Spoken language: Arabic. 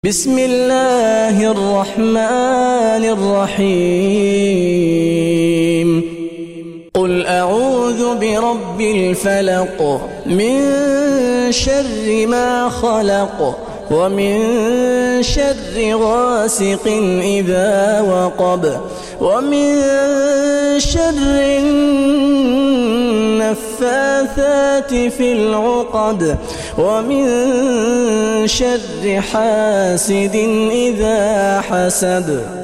بسم الله الرحمن الرحيم قل أعوذ برب الفلق من شر ما خلق ومن شر غاسق إذا وقب ومن شر النفاثات في العقد ومن شر حاسد إذا حسد.